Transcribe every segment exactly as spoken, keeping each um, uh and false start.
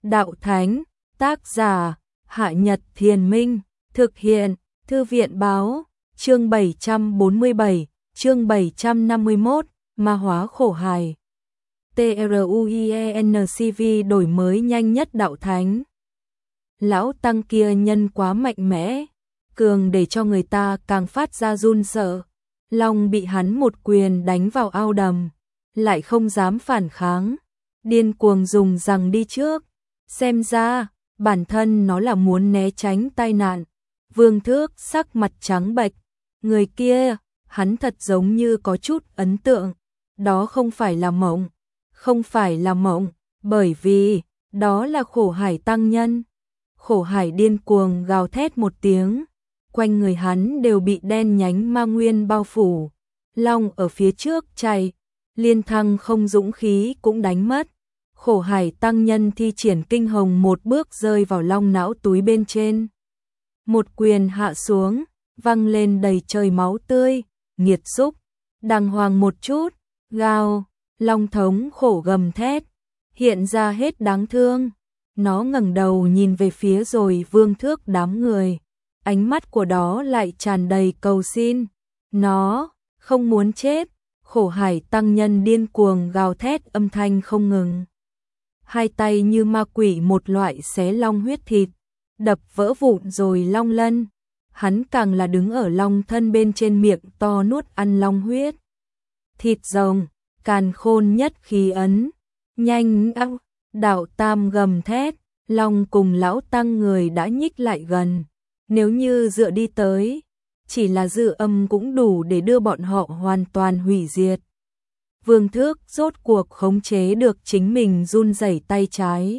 Đạo Thánh, tác giả, Hạ Nhật Thiền Minh, thực hiện, Thư viện Báo, chương bảy trăm bốn mươi bảy, chương bảy trăm năm mươi mốt, Ma hóa khổ hài. TRUIENCV đổi mới nhanh nhất Đạo Thánh. Lão tăng kia nhân quá mạnh mẽ, cường để cho người ta càng phát ra run sợ. Long bị hắn một quyền đánh vào ao đầm, lại không dám phản kháng, điên cuồng dùng rằng đi trước. Xem ra, bản thân nó là muốn né tránh tai nạn. Vương Thước sắc mặt trắng bệch, người kia, hắn thật giống như có chút ấn tượng. Đó không phải là mộng, không phải là mộng, bởi vì, đó là Khổ Hải tăng nhân. Khổ Hải điên cuồng gào thét một tiếng, quanh người hắn đều bị đen nhánh ma nguyên bao phủ. Long ở phía trước chạy, liên thăng không dũng khí cũng đánh mất. Khổ Hải tăng nhân thi triển kinh hồng một bước rơi vào long não túi bên trên. Một quyền hạ xuống, văng lên đầy trời máu tươi, nghiệt xúc, đàng hoàng một chút, gào, long thống khổ gầm thét, hiện ra hết đáng thương. Nó ngẩng đầu nhìn về phía rồi Vương Thước đám người, ánh mắt của đó lại tràn đầy cầu xin. Nó không muốn chết. Khổ Hải tăng nhân điên cuồng gào thét âm thanh không ngừng. Hai tay như ma quỷ một loại xé long huyết thịt, đập vỡ vụn rồi long lân. Hắn càng là đứng ở long thân bên trên miệng to nuốt ăn long huyết. Thịt rồng, càn khôn nhất khí ấn, nhanh ăng, Đạo Tam gầm thét, long cùng lão tăng người đã nhích lại gần. Nếu như dựa đi tới, chỉ là dư âm cũng đủ để đưa bọn họ hoàn toàn hủy diệt. Vương Thước rốt cuộc khống chế được chính mình run rẩy tay trái.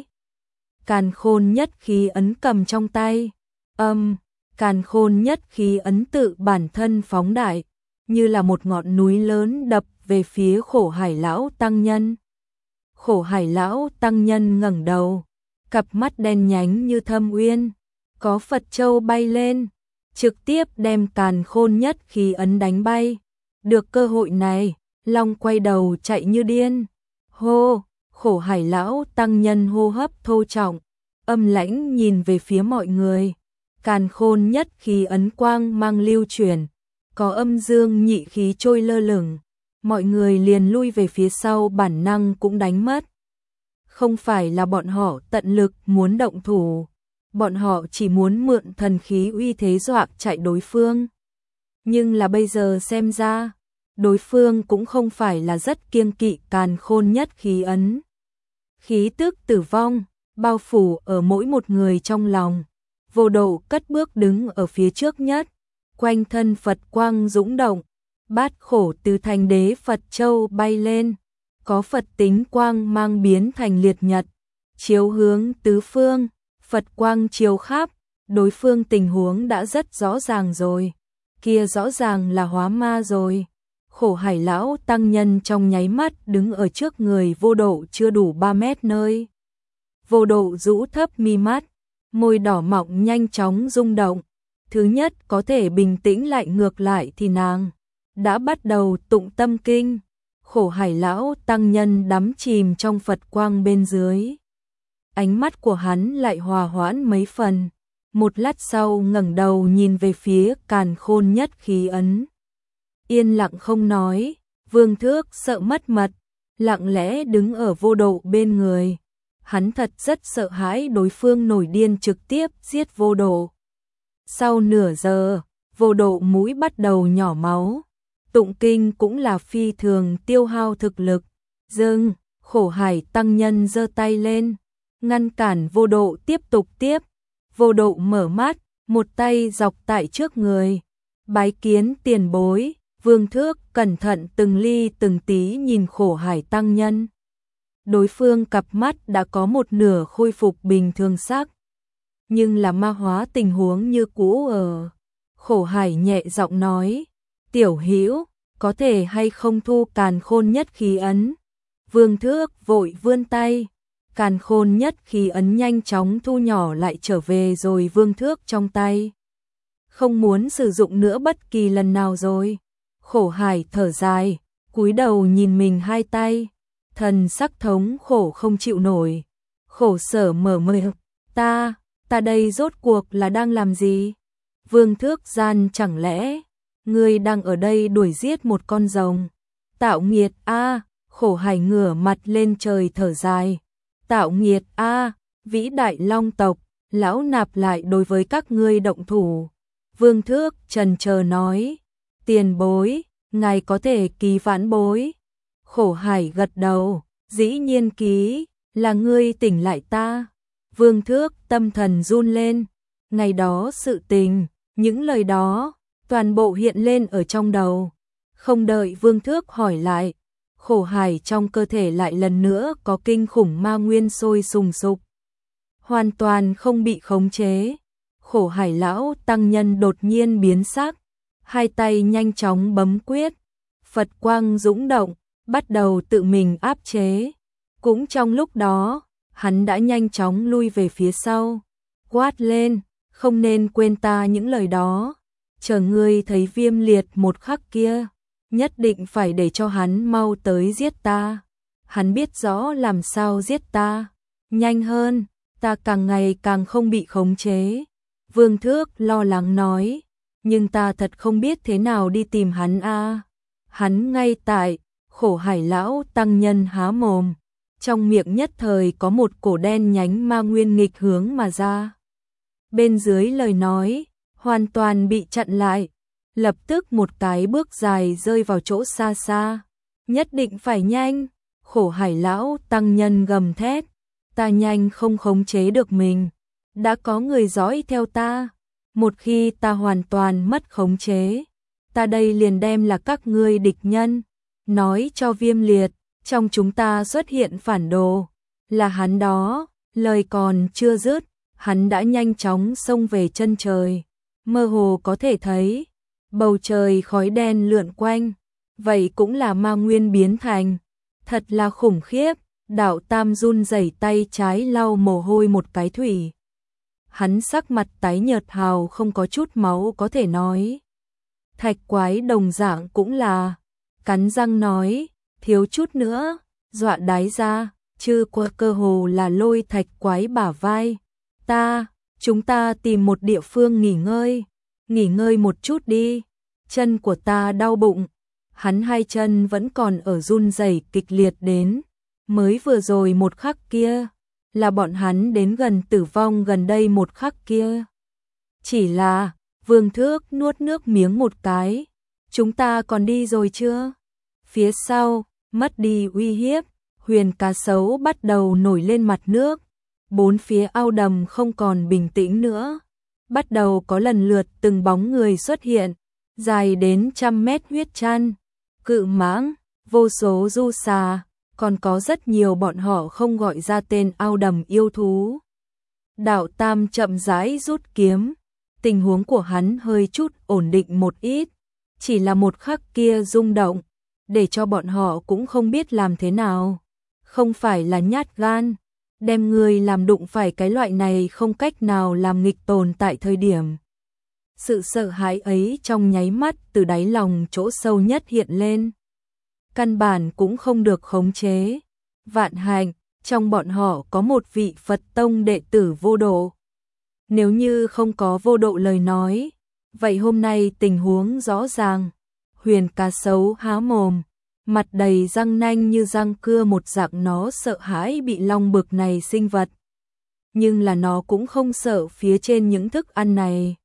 Càn khôn nhất khí ấn cầm trong tay, âm, càn khôn nhất khí ấn tự bản thân phóng đại, như là một ngọn núi lớn đập về phía Khổ Hải lão tăng nhân. Khổ Hải lão tăng nhân ngẩng đầu, cặp mắt đen nhánh như thâm uyên, có Phật châu bay lên, trực tiếp đem càn khôn nhất khí ấn đánh bay. Được cơ hội này, long quay đầu chạy như điên. Hô, Khổ Hải lão tăng nhân hô hấp thô trọng, âm lãnh nhìn về phía mọi người. Càn khôn nhất khí ấn quang mang lưu chuyển, có âm dương nhị khí trôi lơ lửng. Mọi người liền lui về phía sau, bản năng cũng đánh mất. Không phải là bọn họ tận lực muốn động thủ, bọn họ chỉ muốn mượn thần khí uy thế dọa chạy đối phương. Nhưng là bây giờ xem ra, đối phương cũng không phải là rất kiêng kỵ càn khôn nhất khí ấn. Khí tức tử vong bao phủ ở mỗi một người trong lòng. Vô Độ cất bước đứng ở phía trước nhất, quanh thân Phật quang dũng động, bát khổ từ thành đế Phật châu bay lên, có Phật tính quang mang biến thành liệt nhật, chiếu hướng tứ phương. Phật quang chiếu khắp, đối phương tình huống đã rất rõ ràng rồi, kia rõ ràng là hóa ma rồi. Khổ Hải lão tăng nhân trong nháy mắt đứng ở trước người Vô Độ chưa đủ ba mét nơi. Vô Độ rũ thấp mi mắt, môi đỏ mọng nhanh chóng rung động. Thứ nhất có thể bình tĩnh lại ngược lại thì nàng đã bắt đầu tụng tâm kinh. Khổ Hải lão tăng nhân đắm chìm trong Phật quang bên dưới. Ánh mắt của hắn lại hòa hoãn mấy phần. Một lát sau ngẩng đầu nhìn về phía càn khôn nhất khí ấn. Yên lặng không nói, Vương Thước sợ mất mật, lặng lẽ đứng ở Vô Độ bên người. Hắn thật rất sợ hãi đối phương nổi điên trực tiếp giết Vô Độ. Sau nửa giờ, Vô Độ mũi bắt đầu nhỏ máu. Tụng kinh cũng là phi thường tiêu hao thực lực. Dừng, Khổ Hải tăng nhân giơ tay lên, ngăn cản Vô Độ tiếp tục tiếp. Vô Độ mở mắt, một tay dọc tại trước người. Bái kiến tiền bối. Vương Thước cẩn thận từng ly từng tí nhìn Khổ Hải tăng nhân. Đối phương cặp mắt đã có một nửa khôi phục bình thường sắc, nhưng là ma hóa tình huống như cũ ở. Khổ Hải nhẹ giọng nói, tiểu hữu, có thể hay không thu càn khôn nhất khí ấn? Vương Thước vội vươn tay, càn khôn nhất khí ấn nhanh chóng thu nhỏ lại trở về rồi Vương Thước trong tay. Không muốn sử dụng nữa bất kỳ lần nào rồi. Khổ Hải thở dài, cúi đầu nhìn mình hai tay, thần sắc thống khổ không chịu nổi. khổ sở mở miệng, ta, ta đây rốt cuộc là đang làm gì? Vương Thước Gian chẳng lẽ, ngươi đang ở đây đuổi giết một con rồng? Tạo nghiệt a, khổ hải ngửa mặt lên trời thở dài. Tạo nghiệt a, vĩ đại long tộc, lão nạp lại đối với các ngươi động thủ. Vương Thước trần chờ nói, tiền bối, ngài có thể ký vãn bối. Khổ hải gật đầu, dĩ nhiên ký, là ngươi tỉnh lại ta. Vương Thước tâm thần run lên, ngày đó sự tình, những lời đó, toàn bộ hiện lên ở trong đầu. Không đợi Vương Thước hỏi lại, khổ hải trong cơ thể lại lần nữa có kinh khủng ma nguyên sôi sùng sục. Hoàn toàn không bị khống chế. Khổ hải lão tăng nhân đột nhiên biến sắc, hai tay nhanh chóng bấm quyết, Phật quang dũng động, bắt đầu tự mình áp chế. Cũng trong lúc đó, hắn đã nhanh chóng lui về phía sau, quát lên, không nên quên ta những lời đó. Chờ ngươi thấy Viêm Liệt một khắc kia, nhất định phải để cho hắn mau tới giết ta. Hắn biết rõ làm sao giết ta. Nhanh hơn, ta càng ngày càng không bị khống chế. Vương Thước lo lắng nói, nhưng ta thật không biết thế nào đi tìm hắn a. Hắn ngay tại, khổ hải lão tăng nhân há mồm, trong miệng nhất thời có một cổ đen nhánh ma nguyên nghịch hướng mà ra. Bên dưới lời nói, hoàn toàn bị chặn lại, lập tức một cái bước dài rơi vào chỗ xa xa. Nhất định phải nhanh, khổ hải lão tăng nhân gầm thét, ta nhanh không khống chế được mình, đã có người dõi theo ta, một khi ta hoàn toàn mất khống chế, ta đây liền đem là các ngươi địch nhân. Nói cho Viêm Liệt, trong chúng ta xuất hiện phản đồ, là hắn đó. Lời còn chưa dứt, hắn đã nhanh chóng xông về chân trời, mơ hồ có thể thấy bầu trời khói đen lượn quanh, vậy cũng là ma nguyên biến thành, thật là khủng khiếp. Đạo Tam run rẩy tay trái lau mồ hôi một cái thủy. Hắn sắc mặt tái nhợt hào không có chút máu có thể nói. Thạch Quái đồng dạng cũng là, cắn răng nói, thiếu chút nữa, dọa đái ra, chư qua cơ hồ là lôi Thạch Quái bả vai. Ta, chúng ta tìm một địa phương nghỉ ngơi, nghỉ ngơi một chút đi, chân của ta đau bụng. Hắn hai chân vẫn còn ở run rẩy kịch liệt đến. Mới vừa rồi một khắc kia, là bọn hắn đến gần tử vong gần đây một khắc kia. Chỉ là, Vương Thước nuốt nước miếng một cái, chúng ta còn đi rồi chưa? Phía sau, mất đi uy hiếp, huyền cá sấu bắt đầu nổi lên mặt nước, bốn phía ao đầm không còn bình tĩnh nữa, bắt đầu có lần lượt từng bóng người xuất hiện, dài đến trăm mét huyết chăn, cự mãng, vô số du xà. Còn có rất nhiều bọn họ không gọi ra tên ao đầm yêu thú. Đạo Tam chậm rãi rút kiếm, tình huống của hắn hơi chút ổn định một ít, chỉ là một khắc kia rung động, để cho bọn họ cũng không biết làm thế nào. Không phải là nhát gan, đem người làm đụng phải cái loại này không cách nào làm nghịch tồn tại thời điểm. Sự sợ hãi ấy trong nháy mắt từ đáy lòng chỗ sâu nhất hiện lên. Căn bản cũng không được khống chế. Vạn hạnh, trong bọn họ có một vị Phật tông đệ tử vô độ. Nếu như không có vô độ lời nói, vậy hôm nay tình huống rõ ràng. Huyền cá sấu há mồm, mặt đầy răng nanh như răng cưa một dạng, nó sợ hãi bị long bực này sinh vật. Nhưng là nó cũng không sợ phía trên những thức ăn này.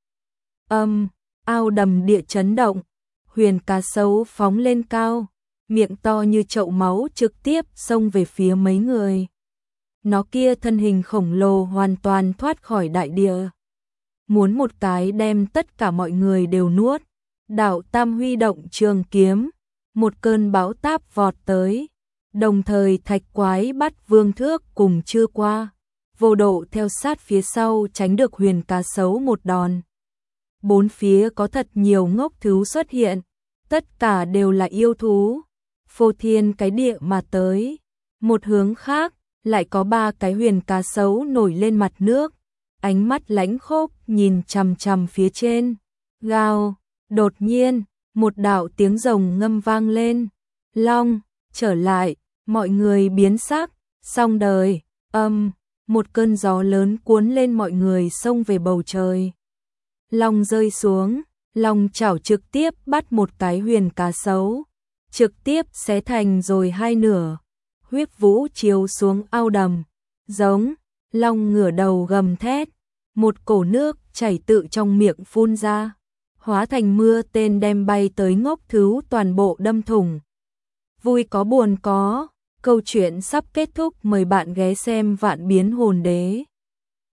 Âm, ao đầm địa chấn động, huyền cá sấu phóng lên cao, miệng to như chậu máu trực tiếp xông về phía mấy người. Nó kia thân hình khổng lồ hoàn toàn thoát khỏi đại địa, muốn một cái đem tất cả mọi người đều nuốt. Đạo Tam huy động trường kiếm, một cơn bão táp vọt tới, đồng thời Thạch Quái bắt Vương Thước cùng chưa qua, vô độ theo sát phía sau tránh được huyền cá sấu một đòn. Bốn phía có thật nhiều ngốc thú xuất hiện, tất cả đều là yêu thú, phô thiên cái địa mà tới. Một hướng khác, lại có ba cái huyền cá sấu nổi lên mặt nước, ánh mắt lãnh khốc nhìn chằm chằm phía trên. Gào, đột nhiên, một đạo tiếng rồng ngâm vang lên. Long, trở lại, mọi người biến sắc, xong đời. Âm, một cơn gió lớn cuốn lên mọi người xông về bầu trời. Long rơi xuống, long chảo trực tiếp bắt một cái huyền cá sấu, trực tiếp xé thành rồi hai nửa. Huyết vũ chiếu xuống ao đầm, giống, long ngửa đầu gầm thét, một cổ nước chảy tự trong miệng phun ra, hóa thành mưa tên đem bay tới ngốc thứu toàn bộ đâm thủng. Vui có buồn có, câu chuyện sắp kết thúc, mời bạn ghé xem Vạn Biến Hồn Đế.